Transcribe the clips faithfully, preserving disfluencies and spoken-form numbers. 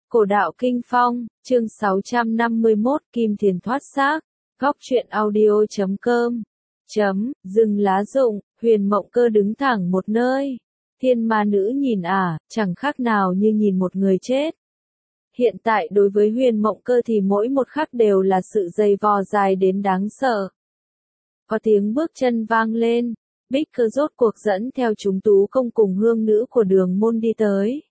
Cổ đạo Kinh Phong, chương sáu trăm năm mươi mốt, Kim Thiền thoát xác, góc truyện audio chấm com, chấm, dừng lá rụng, Huyền Mộng Cơ đứng thẳng một nơi. Thiên ma nữ nhìn ả, à, chẳng khác nào như nhìn một người chết. Hiện tại đối với Huyền Mộng Cơ thì mỗi một khắc đều là sự dày vò dài đến đáng sợ. Có tiếng bước chân vang lên, Bích Cơ rốt cuộc dẫn theo chúng tú công cùng hương nữ của Đường Môn đi tới.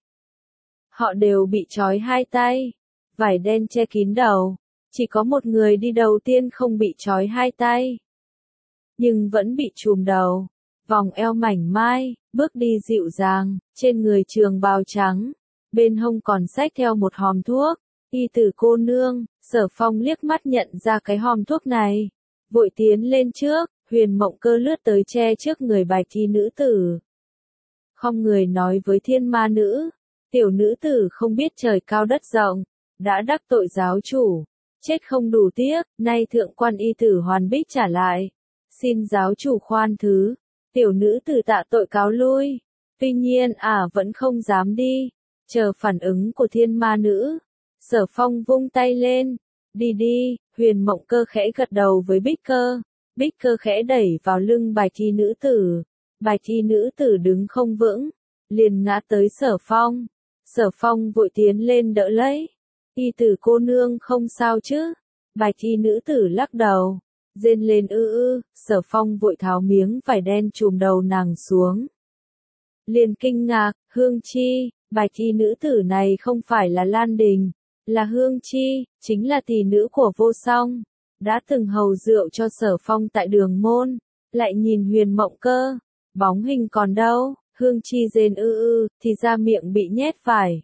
Họ đều bị trói hai tay, vải đen che kín đầu, chỉ có một người đi đầu tiên không bị trói hai tay, nhưng vẫn bị trùm đầu, vòng eo mảnh mai, bước đi dịu dàng, trên người trường bào trắng, bên hông còn xách theo một hòm thuốc. Y Tử cô nương, Sở Phong liếc mắt nhận ra cái hòm thuốc này, vội tiến lên trước. Huyền Mộng Cơ lướt tới che trước người bạch y nữ tử, không người nói với thiên ma nữ, tiểu nữ tử không biết trời cao đất rộng, đã đắc tội giáo chủ, chết không đủ tiếc, nay thượng quan y tử hoàn bích trả lại, xin giáo chủ khoan thứ, tiểu nữ tử tạ tội cáo lui. Tuy nhiên ả à vẫn không dám đi, chờ phản ứng của thiên ma nữ. Sở Phong vung tay lên, đi đi. Huyền Mộng Cơ khẽ gật đầu với Bích Cơ. Bích Cơ khẽ đẩy vào lưng bạch y nữ tử, bạch y nữ tử đứng không vững, liền ngã tới Sở Phong. Sở Phong vội tiến lên đỡ lấy. Y Tử cô nương không sao chứ? Bạch y nữ tử lắc đầu, rên lên ư ư. Sở Phong vội tháo miếng vải đen trùm đầu nàng xuống. Liền kinh ngạc, Hương Chi, bạch y nữ tử này không phải là Lan Đình, là Hương Chi, chính là tỷ nữ của Vô Song, đã từng hầu rượu cho Sở Phong tại Đường Môn. Lại nhìn Huyền Mộng Cơ, bóng hình còn đâu? Hương Chi rên ư ư, thì ra miệng bị nhét vải.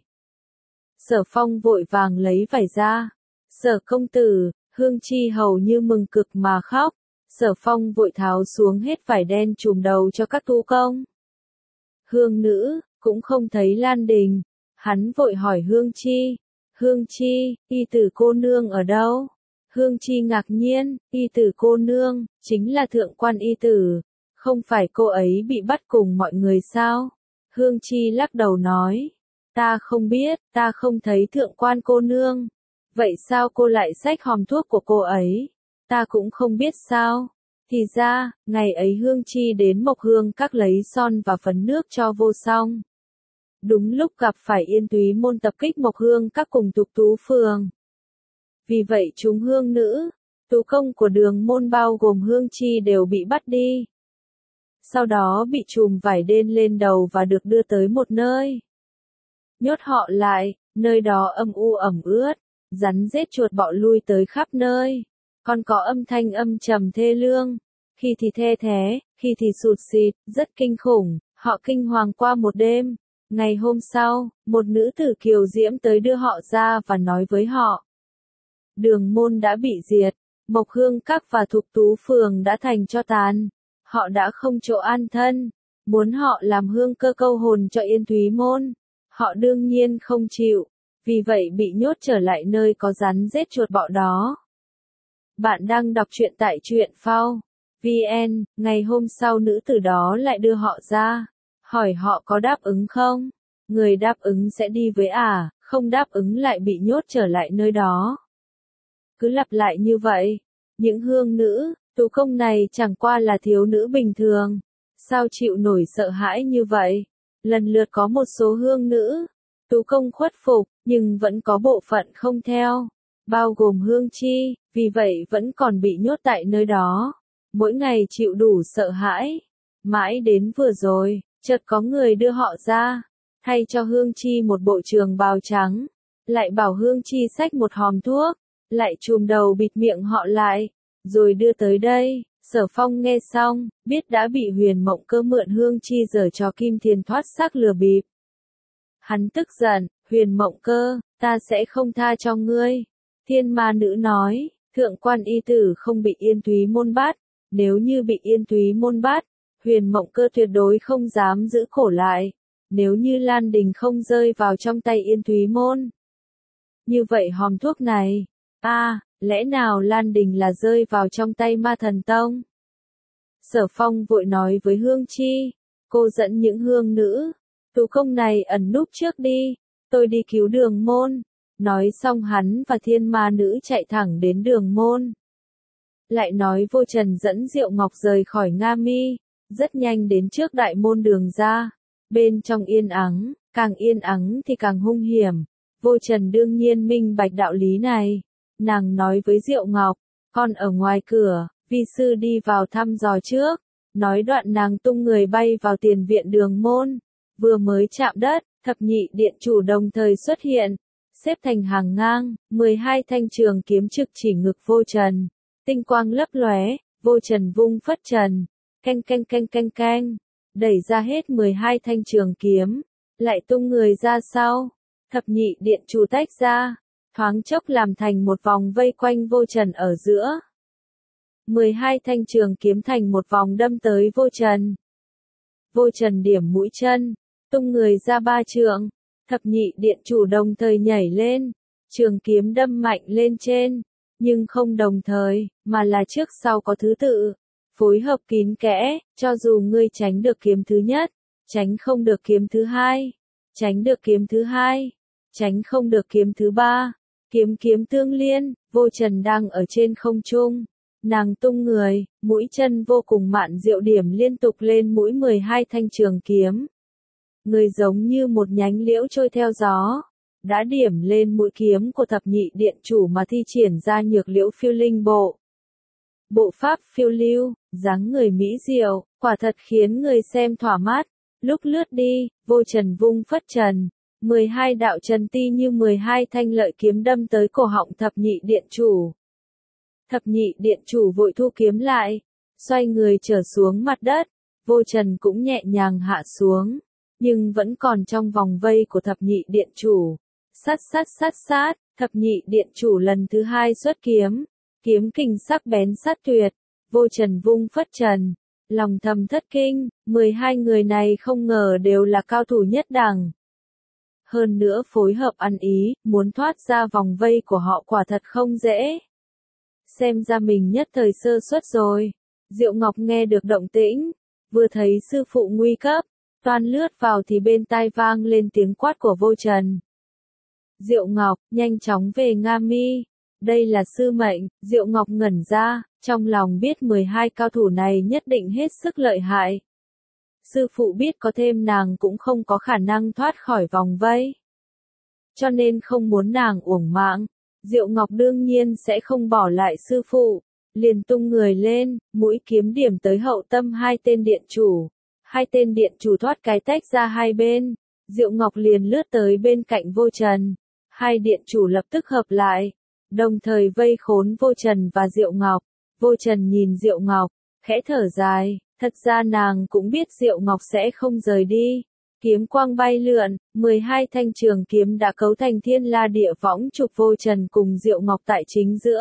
Sở Phong vội vàng lấy vải ra. Sở công tử, Hương Chi hầu như mừng cực mà khóc. Sở Phong vội tháo xuống hết vải đen trùm đầu cho các tú công. Hương nữ, cũng không thấy Lan Đình. Hắn vội hỏi Hương Chi. Hương Chi, Y Tử cô nương ở đâu? Hương Chi ngạc nhiên, Y Tử cô nương, chính là thượng quan Y Tử. Không phải cô ấy bị bắt cùng mọi người sao? Hương Chi lắc đầu nói. Ta không biết, ta không thấy thượng quan cô nương. Vậy sao cô lại xách hòm thuốc của cô ấy? Ta cũng không biết sao. Thì ra, ngày ấy Hương Chi đến Mộc Hương Các lấy son và phấn nước cho Vô Song. Đúng lúc gặp phải Yên Túy môn tập kích Mộc Hương Các cùng Tục Tú Phường. Vì vậy chúng hương nữ, tú công của Đường Môn bao gồm Hương Chi đều bị bắt đi. Sau đó bị trùm vải đen lên đầu và được đưa tới một nơi. Nhốt họ lại, nơi đó âm u ẩm ướt, rắn rết chuột bọ lui tới khắp nơi. Còn có âm thanh âm trầm thê lương, khi thì the thé, khi thì sụt xịt, rất kinh khủng. Họ kinh hoàng qua một đêm. Ngày hôm sau, một nữ tử kiều diễm tới đưa họ ra và nói với họ. Đường Môn đã bị diệt, Mộc Hương Các và Thục Tú Phường đã thành tro tàn. Họ đã không chỗ an thân, muốn họ làm hương cơ câu hồn cho Yên Thúy Môn. Họ đương nhiên không chịu, vì vậy bị nhốt trở lại nơi có rắn rết chuột bọ đó. Bạn đang đọc truyện tại truyện phao chấm vn, ngày hôm sau nữ tử đó lại đưa họ ra, hỏi họ có đáp ứng không? Người đáp ứng sẽ đi với ả, à, không đáp ứng lại bị nhốt trở lại nơi đó. Cứ lặp lại như vậy, những hương nữ, tú công này chẳng qua là thiếu nữ bình thường, sao chịu nổi sợ hãi như vậy? Lần lượt có một số hương nữ, tú công khuất phục, nhưng vẫn có bộ phận không theo, bao gồm Hương Chi, vì vậy vẫn còn bị nhốt tại nơi đó, mỗi ngày chịu đủ sợ hãi. Mãi đến vừa rồi, chợt có người đưa họ ra, thay cho Hương Chi một bộ trường bào trắng, lại bảo Hương Chi xách một hòm thuốc, lại trùm đầu bịt miệng họ lại, rồi đưa tới đây. Sở Phong nghe xong, biết đã bị Huyền Mộng Cơ mượn Hương Chi giở trò Kim Thiền thoát xác lừa bịp. Hắn tức giận, Huyền Mộng Cơ, ta sẽ không tha cho ngươi. Thiên ma nữ nói, thượng quan Y Tử không bị Yên Thúy Môn bắt, nếu như bị Yên Thúy Môn bắt, Huyền Mộng Cơ tuyệt đối không dám giữ cổ lại, nếu như Lan Đình không rơi vào trong tay Yên Thúy Môn. Như vậy hòm thuốc này, a à, lẽ nào Lan Đình là rơi vào trong tay Ma Thần Tông? Sở Phong vội nói với Hương Chi, cô dẫn những hương nữ, tú công này ẩn núp trước đi, tôi đi cứu Đường Môn. Nói xong hắn và thiên ma nữ chạy thẳng đến đường môn. Lại nói Vô Trần dẫn Diệu Ngọc rời khỏi Nga Mi, rất nhanh đến trước đại môn đường ra. Bên trong yên ắng, càng yên ắng thì càng hung hiểm. Vô Trần đương nhiên minh bạch đạo lý này. Nàng nói với Diệu Ngọc, con ở ngoài cửa, vi sư đi vào thăm dò trước. Nói đoạn nàng tung người bay vào tiền viện đường môn. Vừa mới chạm đất, thập nhị điện chủ đồng thời xuất hiện. Xếp thành hàng ngang, mười hai thanh trường kiếm trực chỉ ngực Vô Trần. Tinh quang lấp lóe, Vô Trần vung phất trần. Canh canh canh canh canh. Đẩy ra hết mười hai thanh trường kiếm. Lại tung người ra sau. Thập nhị điện chủ tách ra. Thoáng chốc làm thành một vòng vây quanh Vô Trần ở giữa. mười hai thanh trường kiếm thành một vòng đâm tới Vô Trần. Vô Trần điểm mũi chân. Tung người ra ba trượng. Thập nhị điện chủ đồng thời nhảy lên. Trường kiếm đâm mạnh lên trên. Nhưng không đồng thời, mà là trước sau có thứ tự. Phối hợp kín kẽ, cho dù ngươi tránh được kiếm thứ nhất, tránh không được kiếm thứ hai, tránh được kiếm thứ hai, tránh không được kiếm thứ ba. Kiếm kiếm tương liên, Vô Trần đang ở trên không trung. Nàng tung người, mũi chân vô cùng mạn diệu điểm liên tục lên mũi mười hai thanh trường kiếm. Người giống như một nhánh liễu trôi theo gió. Đã điểm lên mũi kiếm của thập nhị điện chủ mà thi triển ra nhược liễu phiêu linh bộ. Bộ pháp phiêu lưu, dáng người mỹ diệu, quả thật khiến người xem thỏa mát. Lúc lướt đi, Vô Trần vung phất trần. mười hai đạo trần ti như mười hai thanh lợi kiếm đâm tới cổ họng thập nhị điện chủ. Thập nhị điện chủ vội thu kiếm lại, xoay người trở xuống mặt đất. Vô Trần cũng nhẹ nhàng hạ xuống, nhưng vẫn còn trong vòng vây của thập nhị điện chủ. Sát sát sát sát, thập nhị điện chủ lần thứ hai xuất kiếm. Kiếm kình sắc bén sát tuyệt. Vô Trần vung phất trần. Lòng thầm thất kinh, mười hai người này không ngờ đều là cao thủ nhất đẳng. Hơn nữa phối hợp ăn ý, muốn thoát ra vòng vây của họ quả thật không dễ. Xem ra mình nhất thời sơ suất rồi. Diệu Ngọc nghe được động tĩnh, vừa thấy sư phụ nguy cấp, toan lướt vào thì bên tai vang lên tiếng quát của Vô Trần. Diệu Ngọc, nhanh chóng về Nga Mi. Đây là sư mệnh. Diệu Ngọc ngẩn ra, trong lòng biết mười hai cao thủ này nhất định hết sức lợi hại. Sư phụ biết có thêm nàng cũng không có khả năng thoát khỏi vòng vây. Cho nên không muốn nàng uổng mạng. Diệu Ngọc đương nhiên sẽ không bỏ lại sư phụ. Liền tung người lên, mũi kiếm điểm tới hậu tâm hai tên điện chủ. Hai tên điện chủ thoát cái tách ra hai bên. Diệu Ngọc liền lướt tới bên cạnh Vô Trần. Hai điện chủ lập tức hợp lại, đồng thời vây khốn Vô Trần và Diệu Ngọc. Vô Trần nhìn Diệu Ngọc, khẽ thở dài, thật ra nàng cũng biết Diệu Ngọc sẽ không rời đi. Kiếm quang bay lượn, mười hai thanh trường kiếm đã cấu thành thiên la địa võng trục Vô Trần cùng Diệu Ngọc tại chính giữa.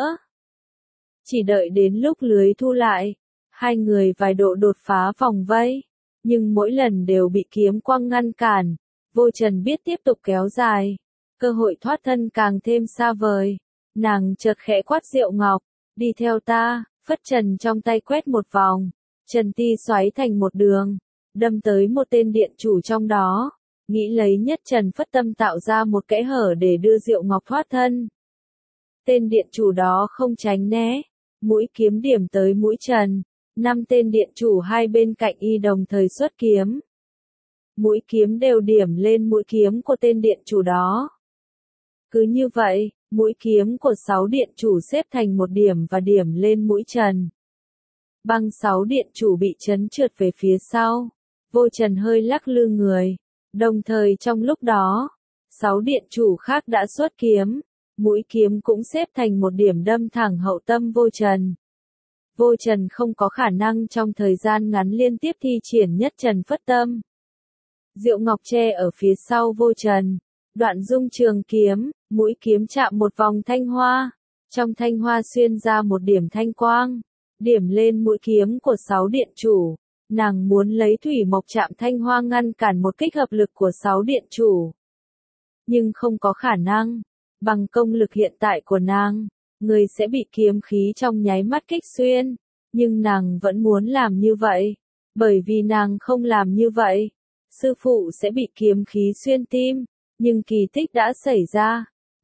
Chỉ đợi đến lúc lưới thu lại, hai người vài độ đột phá vòng vây, nhưng mỗi lần đều bị kiếm quang ngăn cản. Vô Trần biết tiếp tục kéo dài, cơ hội thoát thân càng thêm xa vời. Nàng chợt khẽ quát Diệu Ngọc, đi theo ta. Phất trần trong tay quét một vòng, trần ti xoáy thành một đường, đâm tới một tên điện chủ trong đó, nghĩ lấy nhất trần phất tâm tạo ra một kẽ hở để đưa Diệu Ngọc thoát thân. Tên điện chủ đó không tránh né, mũi kiếm điểm tới mũi trần, năm tên điện chủ hai bên cạnh y đồng thời xuất kiếm. Mũi kiếm đều điểm lên mũi kiếm của tên điện chủ đó. Cứ như vậy, mũi kiếm của sáu điện chủ xếp thành một điểm và điểm lên mũi trần. Băng sáu điện chủ bị chấn trượt về phía sau. Vô Trần hơi lắc lư người. Đồng thời trong lúc đó, sáu điện chủ khác đã xuất kiếm. Mũi kiếm cũng xếp thành một điểm đâm thẳng hậu tâm Vô Trần. Vô Trần không có khả năng trong thời gian ngắn liên tiếp thi triển nhất trần phất tâm. Diệu Ngọc che ở phía sau Vô Trần. Đoạn dung trường kiếm, mũi kiếm chạm một vòng thanh hoa. Trong thanh hoa xuyên ra một điểm thanh quang. Điểm lên mũi kiếm của sáu điện chủ. Nàng muốn lấy thủy mộc chạm thanh hoa ngăn cản một kích hợp lực của sáu điện chủ. Nhưng không có khả năng. Bằng công lực hiện tại của nàng, người sẽ bị kiếm khí trong nháy mắt kích xuyên. Nhưng nàng vẫn muốn làm như vậy. Bởi vì nàng không làm như vậy, sư phụ sẽ bị kiếm khí xuyên tim. Nhưng kỳ tích đã xảy ra.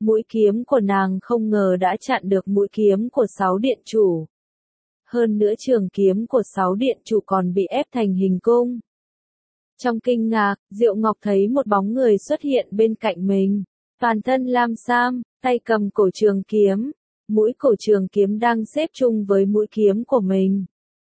Mũi kiếm của nàng không ngờ đã chặn được mũi kiếm của sáu điện chủ. Hơn nữa trường kiếm của sáu điện chủ còn bị ép thành hình cung. Trong kinh ngạc, Diệu Ngọc thấy một bóng người xuất hiện bên cạnh mình. Toàn thân lam sam, tay cầm cổ trường kiếm. Mũi cổ trường kiếm đang xếp chung với mũi kiếm của mình.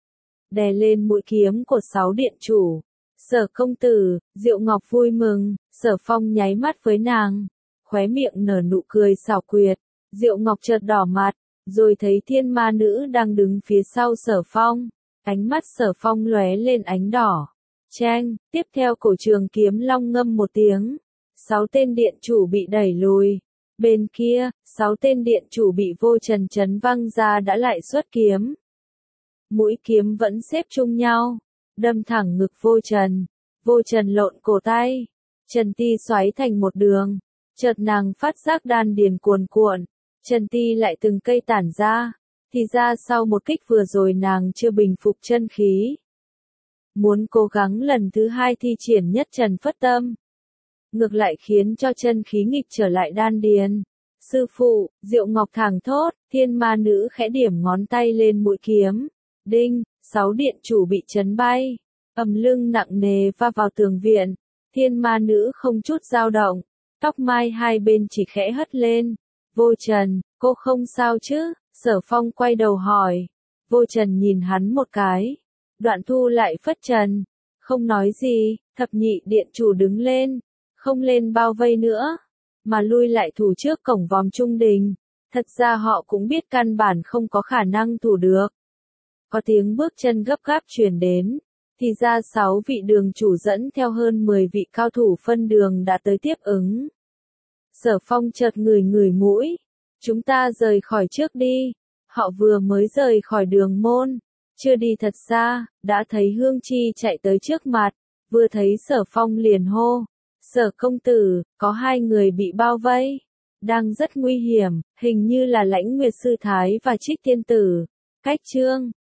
Đè lên mũi kiếm của sáu điện chủ. Sở công tử, Diệu Ngọc vui mừng, Sở Phong nháy mắt với nàng. Khóe miệng nở nụ cười xảo quyệt. Diệu Ngọc chợt đỏ mặt, rồi thấy thiên ma nữ đang đứng phía sau Sở Phong. Ánh mắt Sở Phong lóe lên ánh đỏ. Chang, tiếp theo cổ trường kiếm long ngâm một tiếng. Sáu tên điện chủ bị đẩy lùi. Bên kia, sáu tên điện chủ bị Vô Trần chấn văng ra đã lại xuất kiếm. Mũi kiếm vẫn xếp chung nhau, đâm thẳng ngực Vô Trần. Vô Trần lộn cổ tay, Trần Ti xoáy thành một đường. Chợt nàng phát giác đan điền cuồn cuộn, Trần Ti lại từng cây tản ra. Thì ra sau một kích vừa rồi nàng chưa bình phục chân khí. Muốn cố gắng lần thứ hai thi triển nhất Trần Phất Tâm. Ngược lại khiến cho chân khí nghịch trở lại đan điền. Sư phụ, Diệu Ngọc thẳng thốt, thiên ma nữ khẽ điểm ngón tay lên mũi kiếm. Đinh, sáu điện chủ bị chấn bay. Ầm lưng nặng nề va vào tường viện. Thiên ma nữ không chút dao động. Tóc mai hai bên chỉ khẽ hất lên. Vô Trần, cô không sao chứ? Sở Phong quay đầu hỏi. Vô Trần nhìn hắn một cái. Đoạn thu lại phất trần. Không nói gì, thập nhị điện chủ đứng lên. Không lên bao vây nữa. Mà lui lại thủ trước cổng vòm trung đình. Thật ra họ cũng biết căn bản không có khả năng thủ được. Có tiếng bước chân gấp gáp truyền đến. Thì ra sáu vị đường chủ dẫn theo hơn mười vị cao thủ phân đường đã tới tiếp ứng. Sở Phong chợt ngửi ngửi mũi. Chúng ta rời khỏi trước đi. Họ vừa mới rời khỏi đường môn. Chưa đi thật xa, đã thấy Hương Chi chạy tới trước mặt. Vừa thấy Sở Phong liền hô. Sở công tử, có hai người bị bao vây. Đang rất nguy hiểm, hình như là Lãnh Nguyệt Sư Thái và Trích Tiên Tử. Cách chương